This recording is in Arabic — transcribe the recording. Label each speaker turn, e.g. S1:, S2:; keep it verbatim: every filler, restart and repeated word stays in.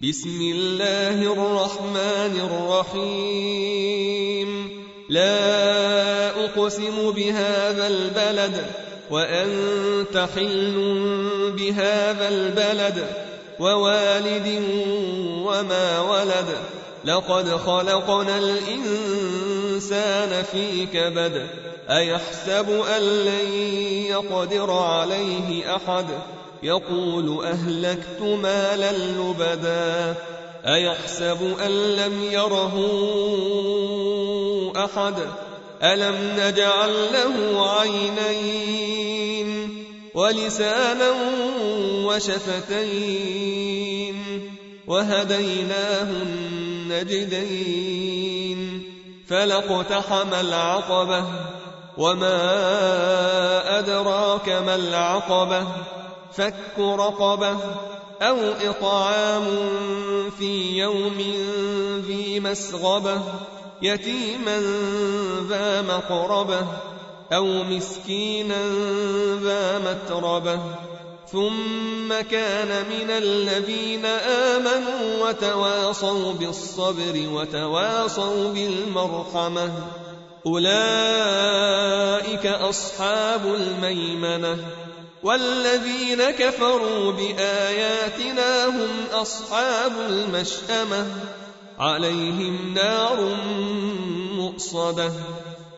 S1: بسم الله الرحمن الرحيم لا أقسم بهذا البلد وأنت حل بهذا البلد ووالد وما ولد لقد خلقنا الإنسان في كبد أيحسب أن لن يقدر عليه أحد يقول أهلكت مالا لبدا أيحسب أن لم يره أحد ألم نجعل له عينين ولسانا وشفتين وهديناه النجدين فلاقتحم العقبة وما أدراك ما العقبة فك رقبة أو إطعام في يوم ذي مسغبة يتيما ذا مقربة أو مسكينا ذا متربة ثم كان من الذين آمنوا وتواصوا بالصبر وتواصوا بالمرحمة أولئك أصحاب الميمنة والذين كفروا بآياتنا هم أصحاب المشأمة عليهم نار مؤصدة